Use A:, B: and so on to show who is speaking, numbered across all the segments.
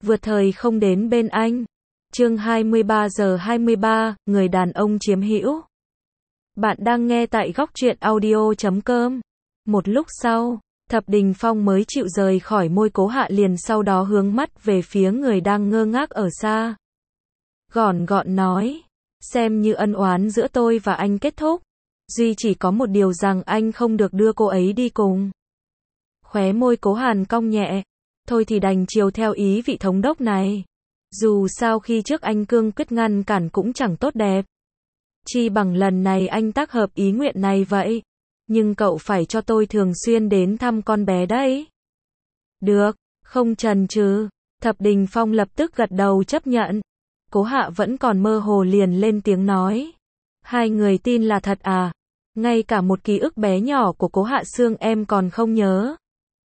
A: vượt thời không đến bên anh. Chương 23:23, người đàn ông chiếm hữu. Bạn đang nghe tại góc truyện audio.com. Một lúc sau, Thập Đình Phong mới chịu rời khỏi môi Cố Hạ, liền sau đó hướng mắt về phía người đang ngơ ngác ở xa. Gọn gọn nói, xem như ân oán giữa tôi và anh kết thúc. Duy chỉ có một điều rằng anh không được đưa cô ấy đi cùng. Khóe môi Cố Hàn cong nhẹ. Thôi thì đành chiều theo ý vị thống đốc này. Dù sao khi trước anh cương quyết ngăn cản cũng chẳng tốt đẹp. Chi bằng lần này anh tác hợp ý nguyện này vậy. Nhưng cậu phải cho tôi thường xuyên đến thăm con bé đấy. Được, không chần chừ. Thập Đình Phong lập tức gật đầu chấp nhận. Cố Hạ vẫn còn mơ hồ liền lên tiếng nói. Hai người tin là thật à? Ngay cả một ký ức bé nhỏ của Cố Hạ Sương em còn không nhớ.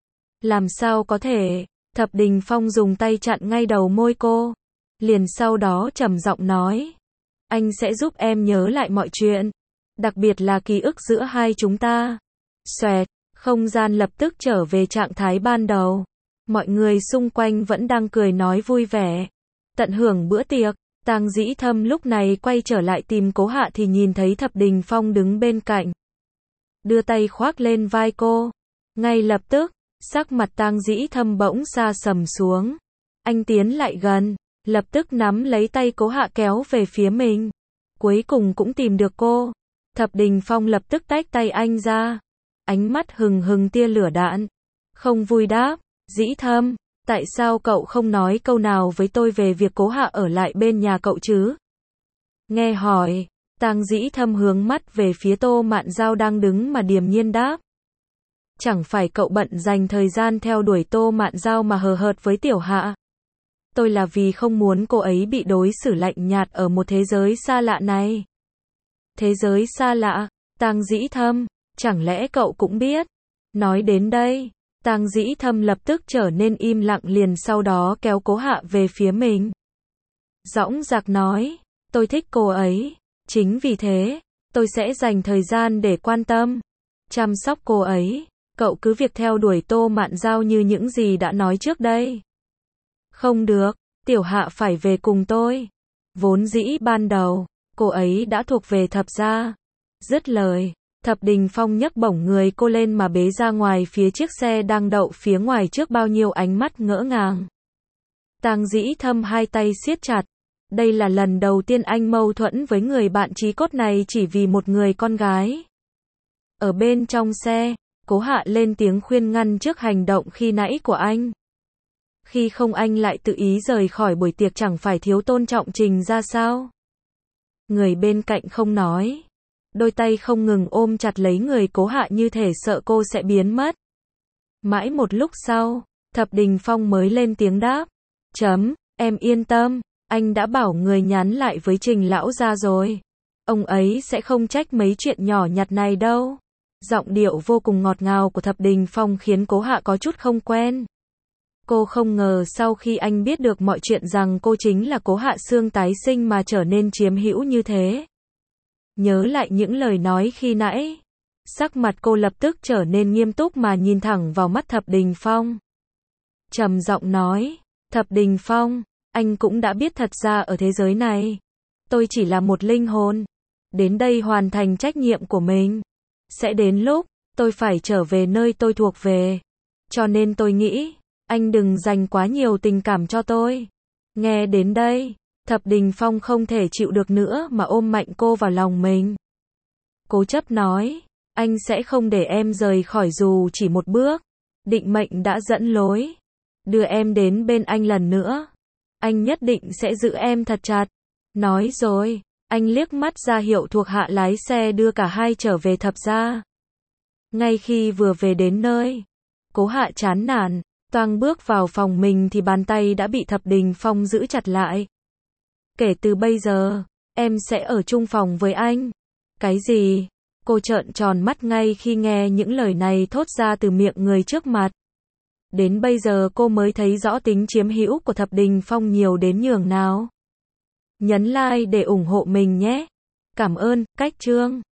A: Làm sao có thể? Thập Đình Phong dùng tay chặn ngay đầu môi cô. Liền sau đó trầm giọng nói. Anh sẽ giúp em nhớ lại mọi chuyện. Đặc biệt là ký ức giữa hai chúng ta. Xoẹt, không gian lập tức trở về trạng thái ban đầu. Mọi người xung quanh vẫn đang cười nói vui vẻ. Tận hưởng bữa tiệc. Tang Dĩ Thâm lúc này quay trở lại tìm Cố Hạ thì nhìn thấy Thập Đình Phong đứng bên cạnh. Đưa tay khoác lên vai cô. Ngay lập tức, sắc mặt Tang Dĩ Thâm bỗng sa sầm xuống. Anh tiến lại gần, lập tức nắm lấy tay Cố Hạ kéo về phía mình. Cuối cùng cũng tìm được cô. Thập Đình Phong lập tức tách tay anh ra. Ánh mắt hừng hừng tia lửa đạn. Không vui đáp, Dĩ Thâm, tại sao cậu không nói câu nào với tôi về việc Cố Hạ ở lại bên nhà cậu chứ? Nghe hỏi, Tang Dĩ Thâm hướng mắt về phía Tô Mạn Giao đang đứng mà điềm nhiên đáp. Chẳng phải cậu bận dành thời gian theo đuổi Tô Mạn Giao mà hờ hợt với Tiểu Hạ. Tôi là vì không muốn cô ấy bị đối xử lạnh nhạt ở một thế giới xa lạ này. Thế giới xa lạ, Tang Dĩ Thâm, chẳng lẽ cậu cũng biết? Nói đến đây, Tang Dĩ Thâm lập tức trở nên im lặng liền sau đó kéo Cố Hạ về phía mình. Dõng dạc nói, tôi thích cô ấy, chính vì thế, tôi sẽ dành thời gian để quan tâm, chăm sóc cô ấy. Cậu cứ việc theo đuổi Tô Mạn Giao như những gì đã nói trước đây. Không được, Tiểu Hạ phải về cùng tôi. Vốn dĩ ban đầu, cô ấy đã thuộc về Thập gia. Dứt lời, Thập Đình Phong nhấc bổng người cô lên mà bế ra ngoài phía chiếc xe đang đậu phía ngoài trước bao nhiêu ánh mắt ngỡ ngàng. Tang Dĩ Thâm hai tay siết chặt. Đây là lần đầu tiên anh mâu thuẫn với người bạn chí cốt này chỉ vì một người con gái. Ở bên trong xe, Cố Hạ lên tiếng khuyên ngăn trước hành động khi nãy của anh. Khi không anh lại tự ý rời khỏi buổi tiệc chẳng phải thiếu tôn trọng Trình ra sao? Người bên cạnh không nói. Đôi tay không ngừng ôm chặt lấy người Cố Hạ như thể sợ cô sẽ biến mất. Mãi một lúc sau, Thập Đình Phong mới lên tiếng đáp. Em yên tâm, anh đã bảo người nhắn lại với Trình lão gia rồi. Ông ấy sẽ không trách mấy chuyện nhỏ nhặt này đâu. Giọng điệu vô cùng ngọt ngào của Thập Đình Phong khiến Cố Hạ có chút không quen. Cô không ngờ sau khi anh biết được mọi chuyện rằng cô chính là Cố Hạ Sương tái sinh mà trở nên chiếm hữu như thế. Nhớ lại những lời nói khi nãy, sắc mặt cô lập tức trở nên nghiêm túc mà nhìn thẳng vào mắt Thập Đình Phong. Trầm giọng nói, Thập Đình Phong, anh cũng đã biết thật ra ở thế giới này, tôi chỉ là một linh hồn, đến đây hoàn thành trách nhiệm của mình. Sẽ đến lúc, tôi phải trở về nơi tôi thuộc về. Cho nên tôi nghĩ, anh đừng dành quá nhiều tình cảm cho tôi. Nghe đến đây, Thập Đình Phong không thể chịu được nữa mà ôm mạnh cô vào lòng mình. Cố chấp nói, anh sẽ không để em rời khỏi dù chỉ một bước. Định mệnh đã dẫn lối, đưa em đến bên anh lần nữa. Anh nhất định sẽ giữ em thật chặt. Nói rồi, anh liếc mắt ra hiệu thuộc hạ lái xe đưa cả hai trở về Thập gia. Ngay khi vừa về đến nơi, Cố Hạ chán nản, toang bước vào phòng mình thì bàn tay đã bị Thập Đình Phong giữ chặt lại. Kể từ bây giờ, em sẽ ở chung phòng với anh. Cái gì? Cô trợn tròn mắt ngay khi nghe những lời này thốt ra từ miệng người trước mặt. Đến bây giờ cô mới thấy rõ tính chiếm hữu của Thập Đình Phong nhiều đến nhường nào. Nhấn like để ủng hộ mình nhé. Cảm ơn, cách chương.